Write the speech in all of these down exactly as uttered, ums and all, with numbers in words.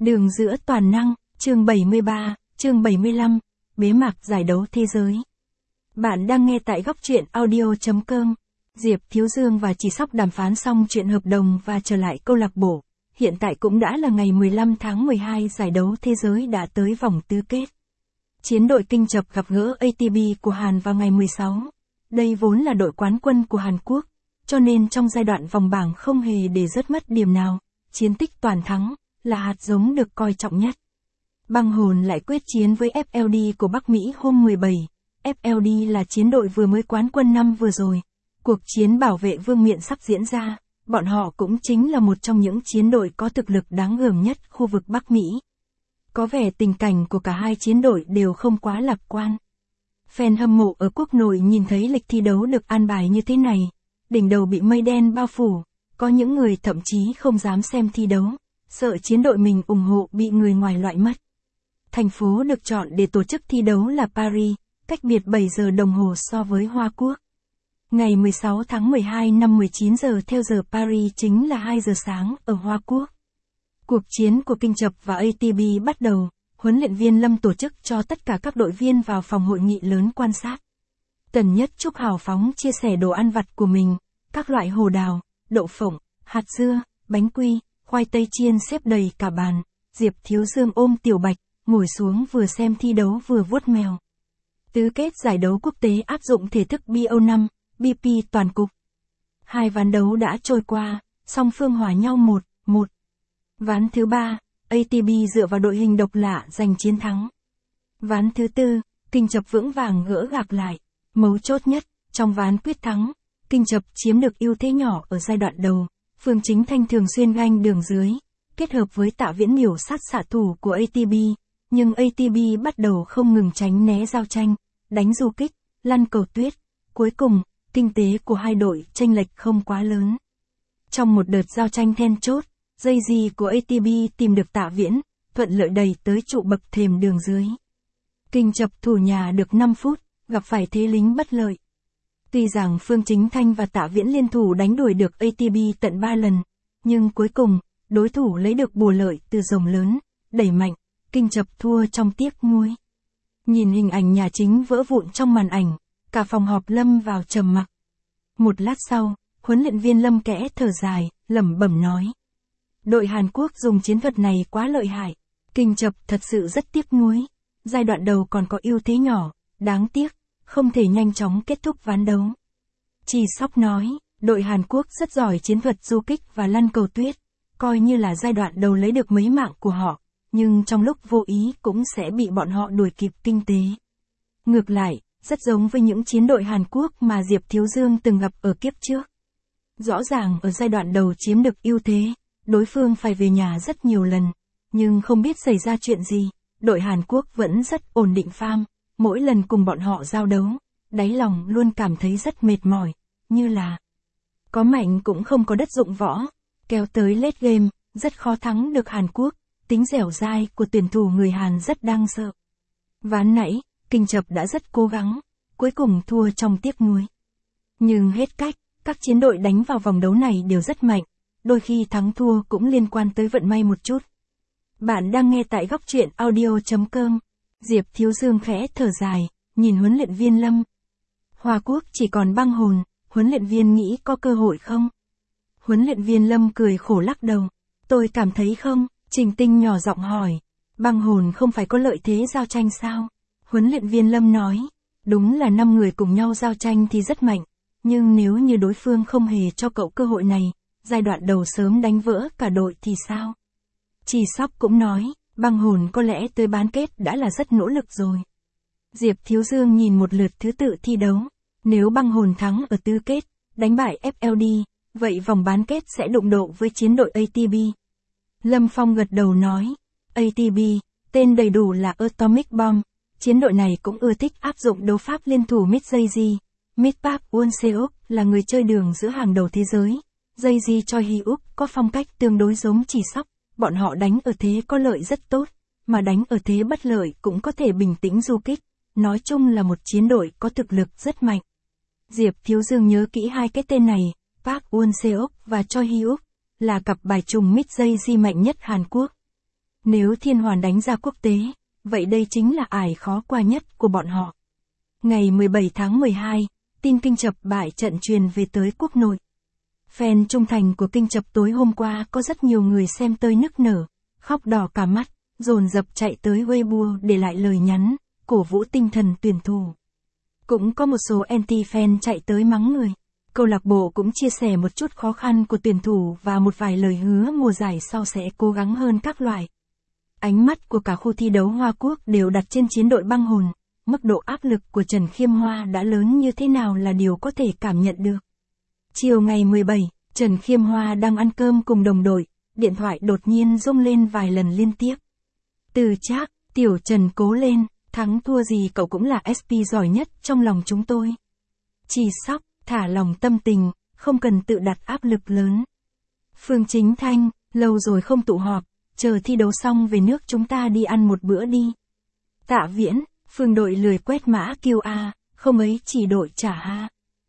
Đường giữa toàn năng, chương bảy mươi ba, chương bảy mươi lăm, bế mạc giải đấu thế giới. Bạn đang nghe tại góc truyện audio chấm com. Diệp Thiếu Dương và Chỉ Sóc đàm phán xong chuyện hợp đồng và trở lại câu lạc bộ. Hiện tại cũng đã là ngày mười lăm tháng mười hai, giải đấu thế giới đã tới vòng tứ kết. Chiến đội Kinh Chập gặp gỡ a tê pê của Hàn vào ngày mười sáu. Đây vốn là đội quán quân của Hàn Quốc, cho nên trong giai đoạn vòng bảng không hề để rớt mất điểm nào, chiến tích toàn thắng là hạt giống được coi trọng nhất. Băng Hồn lại quyết chiến với ép lờ đê của Bắc Mỹ hôm mười bảy. ép lờ đê là chiến đội vừa mới quán quân năm vừa rồi. Cuộc chiến bảo vệ vương miện sắp diễn ra, bọn họ cũng chính là một trong những chiến đội có thực lực đáng gờm nhất khu vực Bắc Mỹ. Có vẻ tình cảnh của cả hai chiến đội đều không quá lạc quan. Fan hâm mộ ở quốc nội nhìn thấy lịch thi đấu được an bài như thế này, đỉnh đầu bị mây đen bao phủ, có những người thậm chí không dám xem thi đấu, sợ chiến đội mình ủng hộ bị người ngoài loại mất. Thành phố được chọn để tổ chức thi đấu là Paris, cách biệt bảy giờ đồng hồ so với Hoa Quốc. Ngày mười sáu tháng mười hai năm mười chín giờ theo giờ Paris chính là hai giờ sáng ở Hoa Quốc. Cuộc chiến của Kinh Chập và a tê pê bắt đầu, huấn luyện viên Lâm tổ chức cho tất cả các đội viên vào phòng hội nghị lớn quan sát. Tần Nhất Trúc hào phóng chia sẻ đồ ăn vặt của mình, các loại hồ đào, đậu phộng, hạt dưa, bánh quy, khoai tây chiên xếp đầy cả bàn. Diệp Thiếu Dương ôm Tiểu Bạch, ngồi xuống vừa xem thi đấu vừa vuốt mèo. Tứ kết giải đấu quốc tế áp dụng thể thức bê o năm, bê pê toàn cục. Hai ván đấu đã trôi qua, song phương hòa nhau một một. Ván thứ ba, a tê pê dựa vào đội hình độc lạ giành chiến thắng. Ván thứ tư, Kinh Chập vững vàng gỡ gạc lại. Mấu chốt nhất, trong ván quyết thắng, Kinh Chập chiếm được ưu thế nhỏ ở giai đoạn đầu. Phương Chính Thanh thường xuyên ganh đường dưới, kết hợp với Tạ Viễn miểu sát xạ thủ của a tê pê, nhưng a tê pê bắt đầu không ngừng tránh né giao tranh, đánh du kích, lăn cầu tuyết. Cuối cùng, kinh tế của hai đội chênh lệch không quá lớn. Trong một đợt giao tranh then chốt, dây gì của a tê pê tìm được Tạ Viễn, thuận lợi đẩy tới trụ bậc thềm đường dưới. Kinh Chập thủ nhà được năm phút, gặp phải thế lính bất lợi. Tuy rằng Phương Chính Thanh và Tạ Viễn liên thủ đánh đuổi được a tê pê tận ba lần, nhưng cuối cùng, đối thủ lấy được bùa lợi từ rồng lớn, đẩy mạnh, Kinh Chập thua trong tiếc nuối. Nhìn hình ảnh nhà chính vỡ vụn trong màn ảnh, cả phòng họp lâm vào trầm mặc. Một lát sau, huấn luyện viên Lâm kẽ thở dài, lẩm bẩm nói. Đội Hàn Quốc dùng chiến thuật này quá lợi hại. Kinh Chập thật sự rất tiếc nuối. Giai đoạn đầu còn có ưu thế nhỏ, đáng tiếc, không thể nhanh chóng kết thúc ván đấu. Chỉ Sóc nói, đội Hàn Quốc rất giỏi chiến thuật du kích và lăn cầu tuyết, coi như là giai đoạn đầu lấy được mấy mạng của họ, nhưng trong lúc vô ý cũng sẽ bị bọn họ đuổi kịp kinh tế. Ngược lại, rất giống với những chiến đội Hàn Quốc mà Diệp Thiếu Dương từng gặp ở kiếp trước. Rõ ràng ở giai đoạn đầu chiếm được ưu thế, đối phương phải về nhà rất nhiều lần, nhưng không biết xảy ra chuyện gì, đội Hàn Quốc vẫn rất ổn định farm, mỗi lần cùng bọn họ giao đấu, đáy lòng luôn cảm thấy rất mệt mỏi, như là có mạnh cũng không có đất dụng võ, kéo tới late game, rất khó thắng được Hàn Quốc, tính dẻo dai của tuyển thủ người Hàn rất đáng sợ. Ván nãy, Kinh Chập đã rất cố gắng, cuối cùng thua trong tiếc nuối. Nhưng hết cách, các chiến đội đánh vào vòng đấu này đều rất mạnh, đôi khi thắng thua cũng liên quan tới vận may một chút. Bạn đang nghe tại góc truyện audio chấm com. Diệp Thiếu Dương khẽ thở dài, nhìn huấn luyện viên Lâm. Hoa Quốc chỉ còn Băng Hồn, huấn luyện viên nghĩ có cơ hội không? Huấn luyện viên Lâm cười khổ lắc đầu. Tôi cảm thấy không, Trình Tinh nhỏ giọng hỏi. Băng Hồn không phải có lợi thế giao tranh sao? Huấn luyện viên Lâm nói. Đúng là năm người cùng nhau giao tranh thì rất mạnh, nhưng nếu như đối phương không hề cho cậu cơ hội này, giai đoạn đầu sớm đánh vỡ cả đội thì sao? Chỉ Sóc cũng nói, Băng Hồn có lẽ tới bán kết đã là rất nỗ lực rồi. Diệp Thiếu Dương nhìn một lượt thứ tự thi đấu, nếu Băng Hồn thắng ở tứ kết, đánh bại ép lờ đê, vậy vòng bán kết sẽ đụng độ với chiến đội a tê pê. Lâm Phong gật đầu nói, a tê pê, tên đầy đủ là Atomic Bomb, chiến đội này cũng ưa thích áp dụng đấu pháp liên thủ Mid Jay-Z. Mid Park Won-seok là người chơi đường giữa hàng đầu thế giới. Jay-Z Choi Hyuk có phong cách tương đối giống Chỉ Sóc, bọn họ đánh ở thế có lợi rất tốt, mà đánh ở thế bất lợi cũng có thể bình tĩnh du kích, nói chung là một chiến đội có thực lực rất mạnh. Diệp Thiếu Dương nhớ kỹ hai cái tên này, Park Won-seok và Choi Hyuk, là cặp bài trùng Mid Jay-Z mạnh nhất Hàn Quốc. Nếu Thiên Hoàn đánh ra quốc tế, vậy đây chính là ải khó qua nhất của bọn họ. Ngày mười bảy tháng mười hai, tin Kinh Chập bại trận truyền về tới quốc nội. Fan trung thành của Kinh Chập tối hôm qua có rất nhiều người xem tới nức nở, khóc đỏ cả mắt, dồn dập chạy tới Weibo để lại lời nhắn, cổ vũ tinh thần tuyển thủ. Cũng có một số anti-fan chạy tới mắng người. Câu lạc bộ cũng chia sẻ một chút khó khăn của tuyển thủ và một vài lời hứa mùa giải sau sẽ cố gắng hơn các loại. Ánh mắt của cả khu thi đấu Hoa Quốc đều đặt trên chiến đội băng hồn, mức độ áp lực của Trần Khiêm Hoa đã lớn như thế nào là điều có thể cảm nhận được. Chiều ngày mười bảy, Trần Khiêm Hoa đang ăn cơm cùng đồng đội, điện thoại đột nhiên rung lên vài lần liên tiếp. Từ Trác, tiểu Trần cố lên, thắng thua gì cậu cũng là ét pê giỏi nhất trong lòng chúng tôi. Chỉ Sóc, thả lòng tâm tình, không cần tự đặt áp lực lớn. Phương Chính Thanh, lâu rồi không tụ họp, chờ thi đấu xong về nước chúng ta đi ăn một bữa đi. Tạ Viễn, Phương đội lười quét mã kiu a, không ấy chỉ đội trả ha.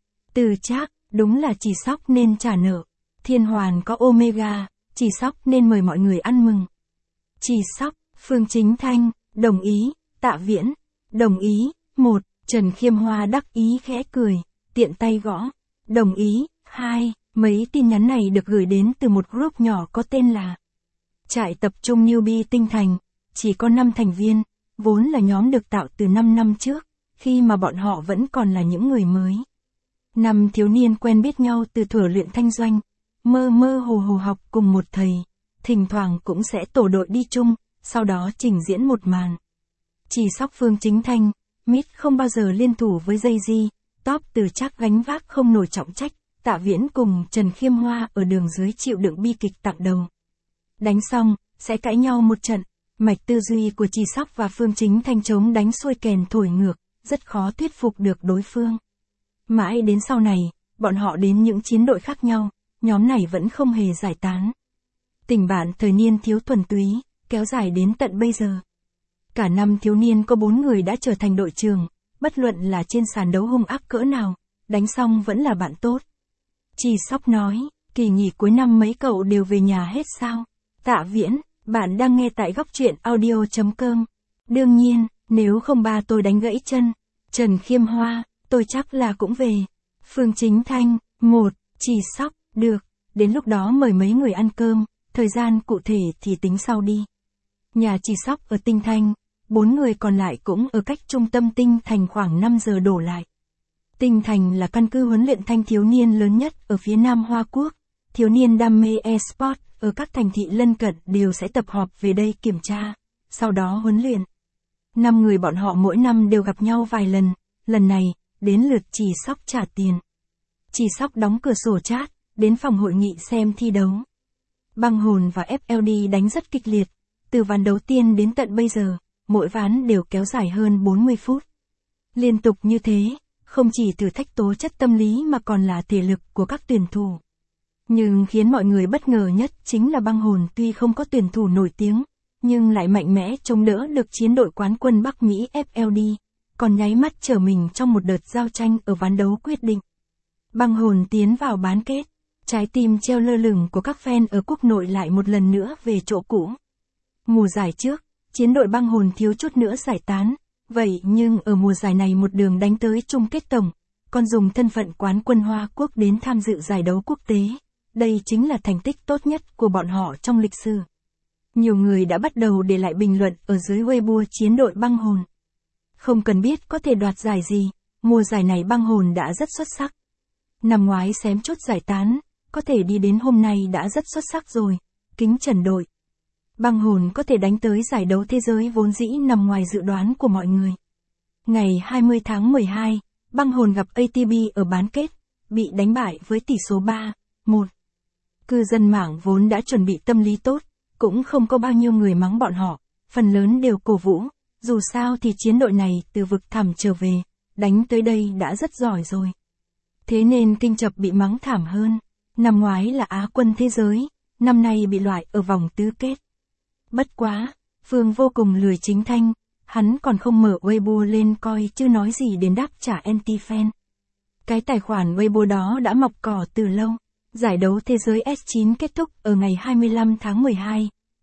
Từ Trác, đúng là Chỉ Sóc nên trả nợ. Thiên Hoàn có Omega, Chỉ Sóc nên mời mọi người ăn mừng. Chỉ Sóc, Phương Chính Thanh, đồng ý. Tạ Viễn, đồng ý. Một, Trần Khiêm Hoa đắc ý khẽ cười, tiện tay gõ. Đồng ý. Hai, mấy tin nhắn này được gửi đến từ một group nhỏ có tên là Trại tập trung Newbie Tinh Thành, chỉ có năm thành viên, vốn là nhóm được tạo từ năm năm trước, khi mà bọn họ vẫn còn là những người mới. Năm thiếu niên quen biết nhau từ thuở luyện thanh doanh, mơ mơ hồ hồ học cùng một thầy, thỉnh thoảng cũng sẽ tổ đội đi chung, sau đó trình diễn một màn. Chỉ Sóc Phương Chính Thanh, Mít không bao giờ liên thủ với Jay-Z, Top Từ Trác gánh vác không nổi trọng trách, Tạ Viễn cùng Trần Khiêm Hoa ở đường dưới chịu đựng bi kịch tặng đầu. Đánh xong, sẽ cãi nhau một trận, mạch tư duy của Chỉ Sóc và Phương Chính Thanh chống đánh xuôi kèn thổi ngược, rất khó thuyết phục được đối phương. Mãi đến sau này, bọn họ đến những chiến đội khác nhau, nhóm này vẫn không hề giải tán. Tình bạn thời niên thiếu thuần túy, kéo dài đến tận bây giờ. Cả năm thiếu niên có bốn người đã trở thành đội trưởng, bất luận là trên sàn đấu hung ác cỡ nào, đánh xong vẫn là bạn tốt. Chỉ Sóc nói, kỳ nghỉ cuối năm mấy cậu đều về nhà hết sao? Tạ Viễn, bạn đang nghe tại góc truyện audio chấm com. Đương nhiên, nếu không ba tôi đánh gãy chân. Trần Khiêm Hoa, tôi chắc là cũng về. Phương Chính Thanh, một, Chỉ Sóc, được, đến lúc đó mời mấy người ăn cơm, thời gian cụ thể thì tính sau đi. Nhà Chỉ Sóc ở Tinh Thanh, bốn người còn lại cũng ở cách trung tâm Tinh Thành khoảng năm giờ đổ lại. Tinh Thành là căn cứ huấn luyện thanh thiếu niên lớn nhất ở phía Nam Hoa Quốc. Thiếu niên đam mê e-sport ở các thành thị lân cận đều sẽ tập họp về đây kiểm tra, sau đó huấn luyện. Năm người bọn họ mỗi năm đều gặp nhau vài lần, lần này, đến lượt Chỉ Sóc trả tiền. Chỉ Sóc đóng cửa sổ chat, đến phòng hội nghị xem thi đấu. Băng Hồn và ép lờ đê đánh rất kịch liệt, từ ván đầu tiên đến tận bây giờ, mỗi ván đều kéo dài hơn bốn mươi phút. Liên tục như thế, không chỉ thử thách tố chất tâm lý mà còn là thể lực của các tuyển thủ. Nhưng khiến mọi người bất ngờ nhất chính là Băng Hồn tuy không có tuyển thủ nổi tiếng, nhưng lại mạnh mẽ chống đỡ được chiến đội quán quân Bắc Mỹ ép lờ đê, còn nháy mắt trở mình trong một đợt giao tranh ở ván đấu quyết định. Băng Hồn tiến vào bán kết, trái tim treo lơ lửng của các fan ở quốc nội lại một lần nữa về chỗ cũ. Mùa giải trước, chiến đội Băng Hồn thiếu chút nữa giải tán, vậy nhưng ở mùa giải này một đường đánh tới chung kết tổng, còn dùng thân phận quán quân Hoa Quốc đến tham dự giải đấu quốc tế. Đây chính là thành tích tốt nhất của bọn họ trong lịch sử. Nhiều người đã bắt đầu để lại bình luận ở dưới Weibo chiến đội Băng Hồn. Không cần biết có thể đoạt giải gì, mùa giải này Băng Hồn đã rất xuất sắc. Năm ngoái xém chút giải tán, có thể đi đến hôm nay đã rất xuất sắc rồi, kính trần đội. Băng Hồn có thể đánh tới giải đấu thế giới vốn dĩ nằm ngoài dự đoán của mọi người. Ngày hai mươi tháng mười hai, Băng Hồn gặp a tê bê ở bán kết, bị đánh bại với tỷ số ba một. Cư dân mạng vốn đã chuẩn bị tâm lý tốt, cũng không có bao nhiêu người mắng bọn họ, phần lớn đều cổ vũ, dù sao thì chiến đội này từ vực thẳm trở về, đánh tới đây đã rất giỏi rồi. Thế nên Kinh Chập bị mắng thảm hơn, năm ngoái là Á quân thế giới, năm nay bị loại ở vòng tứ kết. Bất quá, Phương vô cùng lười Chính Thanh, hắn còn không mở Weibo lên coi chứ nói gì đến đáp trả anti-fan. Cái tài khoản Weibo đó đã mọc cỏ từ lâu. Giải đấu thế giới ét chín kết thúc ở ngày hai mươi lăm tháng mười hai,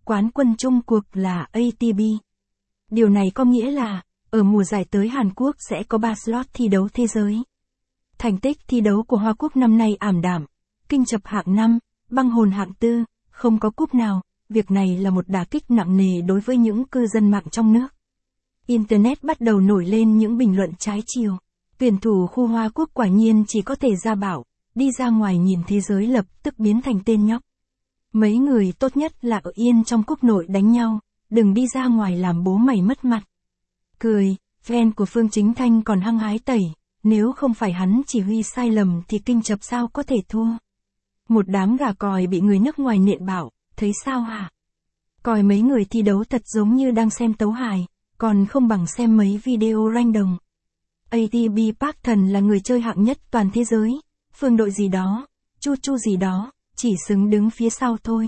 quán quân chung cuộc là a tê pê. Điều này có nghĩa là, ở mùa giải tới Hàn Quốc sẽ có ba slot thi đấu thế giới. Thành tích thi đấu của Hoa Quốc năm nay ảm đạm, kinh chập hạng năm, băng hồn hạng tư, không có cúp nào, việc này là một đả kích nặng nề đối với những cư dân mạng trong nước. Internet bắt đầu nổi lên những bình luận trái chiều. Tuyển thủ khu Hoa Quốc quả nhiên chỉ có thể ra bảo, đi ra ngoài nhìn thế giới lập tức biến thành tên nhóc. Mấy người tốt nhất là ở yên trong quốc nội đánh nhau, đừng đi ra ngoài làm bố mày mất mặt. Cười, fan của Phương Chính Thanh còn hăng hái tẩy, nếu không phải hắn chỉ huy sai lầm thì kinh chập sao có thể thua. Một đám gà còi bị người nước ngoài nện bảo, thấy sao hả? Coi mấy người thi đấu thật giống như đang xem tấu hài, còn không bằng xem mấy video ranh đồng. a tê pê Park Thần là người chơi hạng nhất toàn thế giới, phương đội gì đó, chu chu gì đó, chỉ xứng đứng phía sau thôi.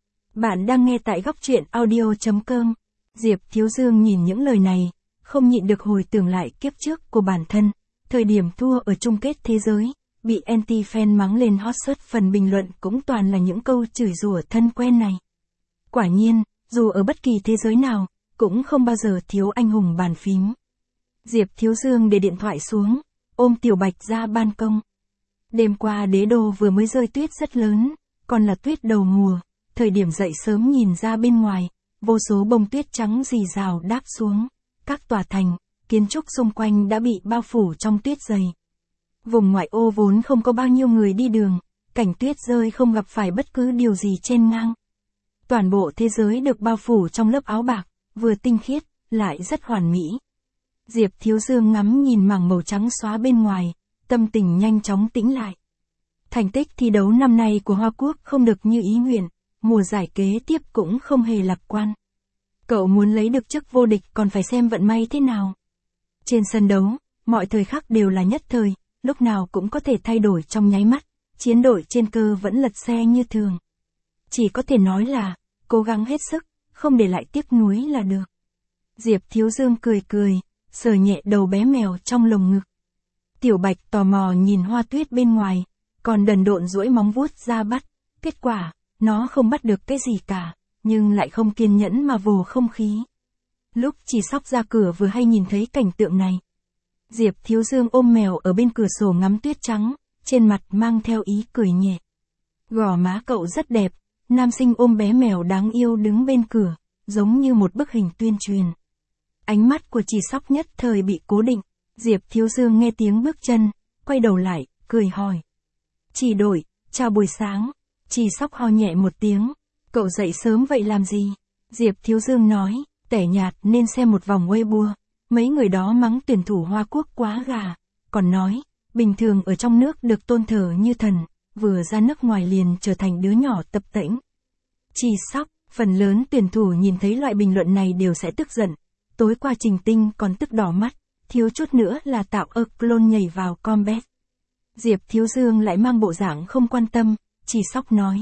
Bạn đang nghe tại góc truyện audio chấm com. Diệp Thiếu Dương nhìn những lời này, không nhịn được hồi tưởng lại kiếp trước của bản thân, thời điểm thua ở chung kết thế giới, bị anti-fan mắng lên hot search, phần bình luận cũng toàn là những câu chửi rủa thân quen này. Quả nhiên, dù ở bất kỳ thế giới nào, cũng không bao giờ thiếu anh hùng bàn phím. Diệp Thiếu Dương để điện thoại xuống, ôm Tiểu Bạch ra ban công. Đêm qua đế đô vừa mới rơi tuyết rất lớn, còn là tuyết đầu mùa, thời điểm dậy sớm nhìn ra bên ngoài, vô số bông tuyết trắng rì rào đáp xuống, các tòa thành, kiến trúc xung quanh đã bị bao phủ trong tuyết dày. Vùng ngoại ô vốn không có bao nhiêu người đi đường, cảnh tuyết rơi không gặp phải bất cứ điều gì chen ngang. Toàn bộ thế giới được bao phủ trong lớp áo bạc, vừa tinh khiết, lại rất hoàn mỹ. Diệp Thiếu Dương ngắm nhìn mảng màu trắng xóa bên ngoài, tâm tình nhanh chóng tĩnh lại. Thành tích thi đấu năm nay của Hoa Quốc không được như ý nguyện, mùa giải kế tiếp cũng không hề lạc quan. Cậu muốn lấy được chức vô địch còn phải xem vận may thế nào. Trên sân đấu, mọi thời khắc đều là nhất thời, lúc nào cũng có thể thay đổi trong nháy mắt, chiến đội trên cơ vẫn lật xe như thường. Chỉ có thể nói là, cố gắng hết sức, không để lại tiếc nuối là được. Diệp Thiếu Dương cười cười, sờ nhẹ đầu bé mèo trong lồng ngực. Tiểu Bạch tò mò nhìn hoa tuyết bên ngoài, còn đần độn duỗi móng vuốt ra bắt, kết quả, nó không bắt được cái gì cả, nhưng lại không kiên nhẫn mà vồ không khí. Lúc Chỉ Sóc ra cửa vừa hay nhìn thấy cảnh tượng này. Diệp Thiếu Dương ôm mèo ở bên cửa sổ ngắm tuyết trắng, trên mặt mang theo ý cười nhẹ. Gò má cậu rất đẹp, nam sinh ôm bé mèo đáng yêu đứng bên cửa, giống như một bức hình tuyên truyền. Ánh mắt của Chỉ Sóc nhất thời bị cố định, Diệp Thiếu Dương nghe tiếng bước chân, quay đầu lại, cười hỏi. Chỉ đội, chào buổi sáng. Chỉ Sóc ho nhẹ một tiếng, cậu dậy sớm vậy làm gì? Diệp Thiếu Dương nói, tẻ nhạt nên xem một vòng Weibo, mấy người đó mắng tuyển thủ Hoa Quốc quá gà, còn nói, bình thường ở trong nước được tôn thờ như thần, vừa ra nước ngoài liền trở thành đứa nhỏ tập tễnh. Chỉ Sóc, phần lớn tuyển thủ nhìn thấy loại bình luận này đều sẽ tức giận, tối qua Trình Tinh còn tức đỏ mắt, thiếu chút nữa là tạo ơ clone nhảy vào combat. Diệp Thiếu Dương lại mang bộ dạng không quan tâm, Chỉ Sóc nói.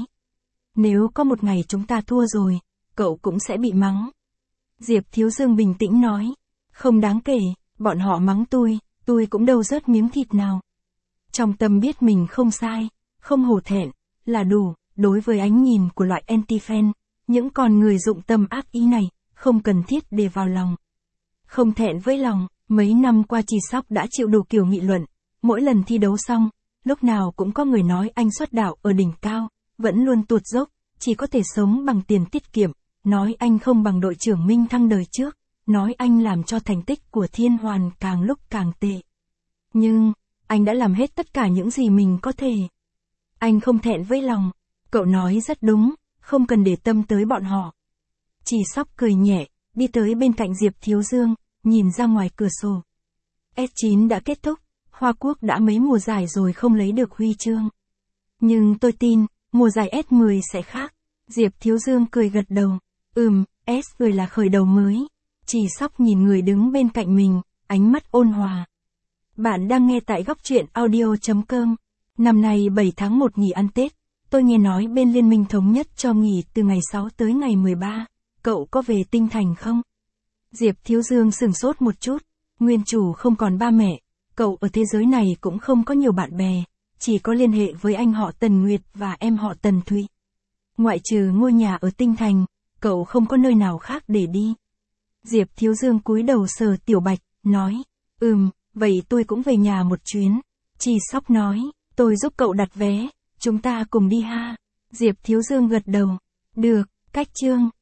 Nếu có một ngày chúng ta thua rồi, cậu cũng sẽ bị mắng. Diệp Thiếu Dương bình tĩnh nói. Không đáng kể, bọn họ mắng tôi, tôi cũng đâu rớt miếng thịt nào. Trong tâm biết mình không sai, không hổ thẹn, là đủ, đối với ánh nhìn của loại anti-fan, những con người dụng tâm ác ý này, không cần thiết để vào lòng. Không thẹn với lòng, mấy năm qua Chỉ Sóc đã chịu đủ kiểu nghị luận, mỗi lần thi đấu xong, lúc nào cũng có người nói anh xuất đạo ở đỉnh cao, vẫn luôn tuột dốc, chỉ có thể sống bằng tiền tiết kiệm, nói anh không bằng đội trưởng Minh Thăng đời trước, nói anh làm cho thành tích của Thiên Hoàn càng lúc càng tệ. Nhưng, anh đã làm hết tất cả những gì mình có thể. Anh không thẹn với lòng, cậu nói rất đúng, không cần để tâm tới bọn họ. Chỉ Sóc cười nhẹ, đi tới bên cạnh Diệp Thiếu Dương, nhìn ra ngoài cửa sổ. ét chín đã kết thúc, Hoa Quốc đã mấy mùa giải rồi không lấy được huy chương. Nhưng tôi tin, mùa giải ét mười sẽ khác. Diệp Thiếu Dương cười gật đầu. Ừm, ét mười là khởi đầu mới. Chỉ Sóc nhìn người đứng bên cạnh mình, ánh mắt ôn hòa. Bạn đang nghe tại góc truyện audio chấm com. Năm nay bảy tháng một nghỉ ăn Tết, tôi nghe nói bên Liên minh thống nhất cho nghỉ từ ngày sáu tới ngày mười ba. Cậu có về Tinh Thành không? Diệp Thiếu Dương sửng sốt một chút. Nguyên chủ không còn ba mẹ, cậu ở thế giới này cũng không có nhiều bạn bè, chỉ có liên hệ với anh họ Tần Nguyệt và em họ Tần Thụy. Ngoại trừ ngôi nhà ở Tinh Thành, cậu không có nơi nào khác để đi. Diệp Thiếu Dương cúi đầu sờ Tiểu Bạch, nói, ừm, vậy tôi cũng về nhà một chuyến. Chi Sóc nói, tôi giúp cậu đặt vé, chúng ta cùng đi ha. Diệp Thiếu Dương gật đầu, được, cách chương.